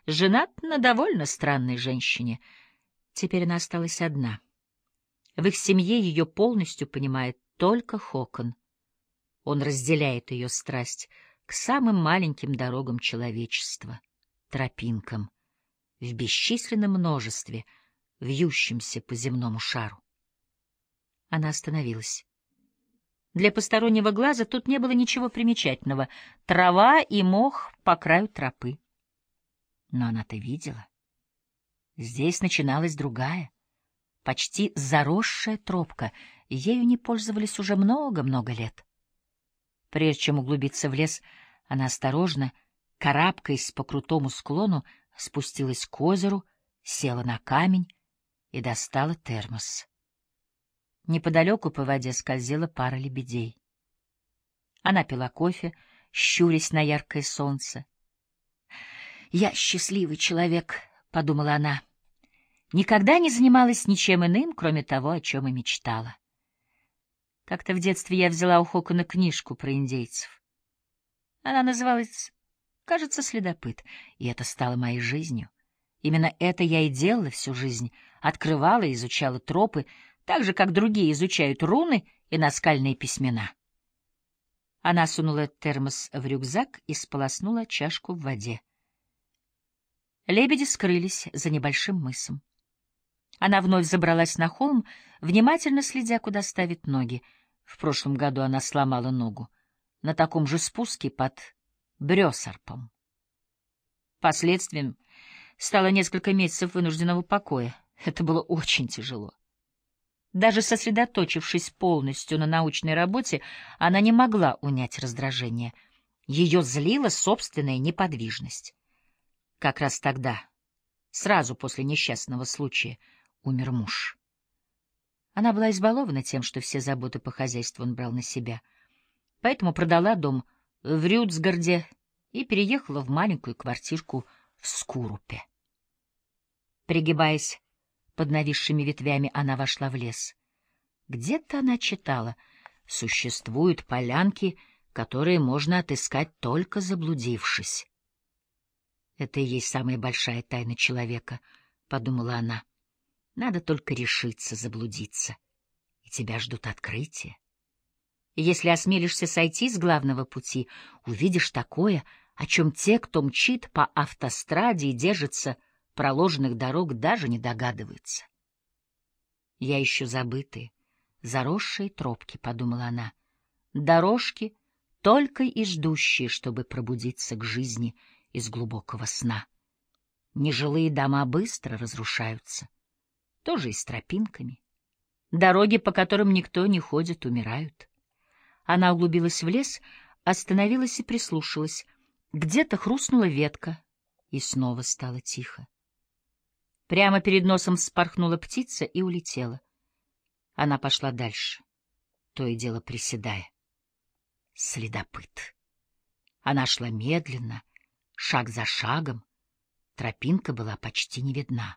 женат на довольно странной женщине. Теперь она осталась одна. В их семье ее полностью понимает только Хокон. Он разделяет ее страсть к самым маленьким дорогам человечества, тропинкам, в бесчисленном множестве, вьющимся по земному шару. Она остановилась. Для постороннего глаза тут не было ничего примечательного. Трава и мох по краю тропы. Но она-то видела. Здесь начиналась другая, почти заросшая тропка, и ею не пользовались уже много-много лет. Прежде чем углубиться в лес, она осторожно, карабкаясь по крутому склону, спустилась к озеру, села на камень и достала термос. Неподалеку по воде скользила пара лебедей. Она пила кофе, щурясь на яркое солнце. «Я счастливый человек», — подумала она. Никогда не занималась ничем иным, кроме того, о чем и мечтала. Как-то в детстве я взяла у Хокона книжку про индейцев. Она называлась, кажется, «Следопыт», и это стало моей жизнью. Именно это я и делала всю жизнь, открывала и изучала тропы, так же, как другие изучают руны и наскальные письмена. Она сунула термос в рюкзак и сполоснула чашку в воде. Лебеди скрылись за небольшим мысом. Она вновь забралась на холм, внимательно следя, куда ставит ноги. В прошлом году она сломала ногу на таком же спуске под Брёсарпом. Последствием стало несколько месяцев вынужденного покоя. Это было очень тяжело. Даже сосредоточившись полностью на научной работе, она не могла унять раздражение. Ее злила собственная неподвижность. Как раз тогда, сразу после несчастного случая, умер муж. Она была избалована тем, что все заботы по хозяйству он брал на себя. Поэтому продала дом в Рюцгарде и переехала в маленькую квартирку в Скурупе. Пригибаясь под нависшими ветвями, она вошла в лес. Где-то она читала: существуют полянки, которые можно отыскать только заблудившись. Это и есть самая большая тайна человека, — подумала она. Надо только решиться заблудиться, и тебя ждут открытия. И если осмелишься сойти с главного пути, увидишь такое, о чем те, кто мчит по автостраде и держится проложенных дорог, даже не догадываются. Я ищу забытые, заросшие тропки, — подумала она, — дорожки, только и ждущие, чтобы пробудиться к жизни из глубокого сна. Нежилые дома быстро разрушаются, тоже и с тропинками. Дороги, по которым никто не ходит, умирают. Она углубилась в лес, остановилась и прислушалась. Где-то хрустнула ветка, и снова стало тихо. Прямо перед носом вспорхнула птица и улетела. Она пошла дальше, то и дело приседая. Следопыт. Она шла медленно, шаг за шагом. Тропинка была почти не видна.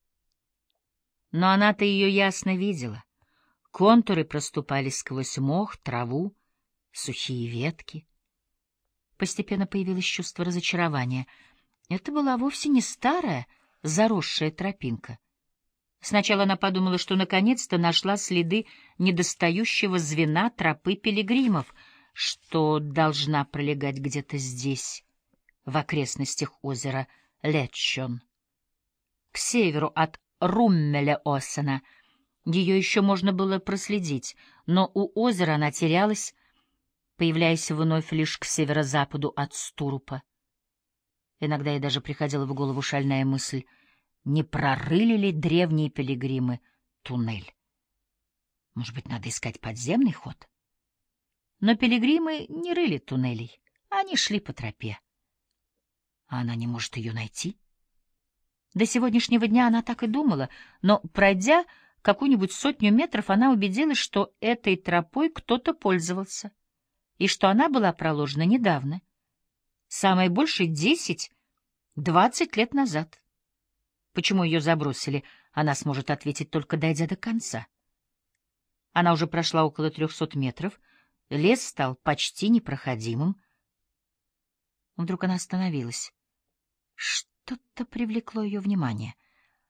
Но она-то ее ясно видела. Контуры проступали сквозь мох, траву, сухие ветки. Постепенно появилось чувство разочарования. Это была вовсе не старая, заросшая тропинка. Сначала она подумала, что наконец-то нашла следы недостающего звена тропы пилигримов, что должна пролегать где-то здесь, в окрестностях озера Летчон. К северу от Руммеля-Осена ее еще можно было проследить, но у озера она терялась, появляясь вновь лишь к северо-западу от Стурупа. Иногда ей даже приходила в голову шальная мысль, не прорыли ли древние пилигримы туннель. Может быть, надо искать подземный ход? Но пилигримы не рыли туннелей, они шли по тропе. А она не может ее найти? До сегодняшнего дня она так и думала, но, пройдя какую-нибудь 100 метров, она убедилась, что этой тропой кто-то пользовался, и что она была проложена недавно, самое больше 10-20 лет назад. Почему ее забросили, она сможет ответить, только дойдя до конца. Она уже прошла около 300 метров, лес стал почти непроходимым. Вдруг она остановилась. Что-то что привлекло ее внимание.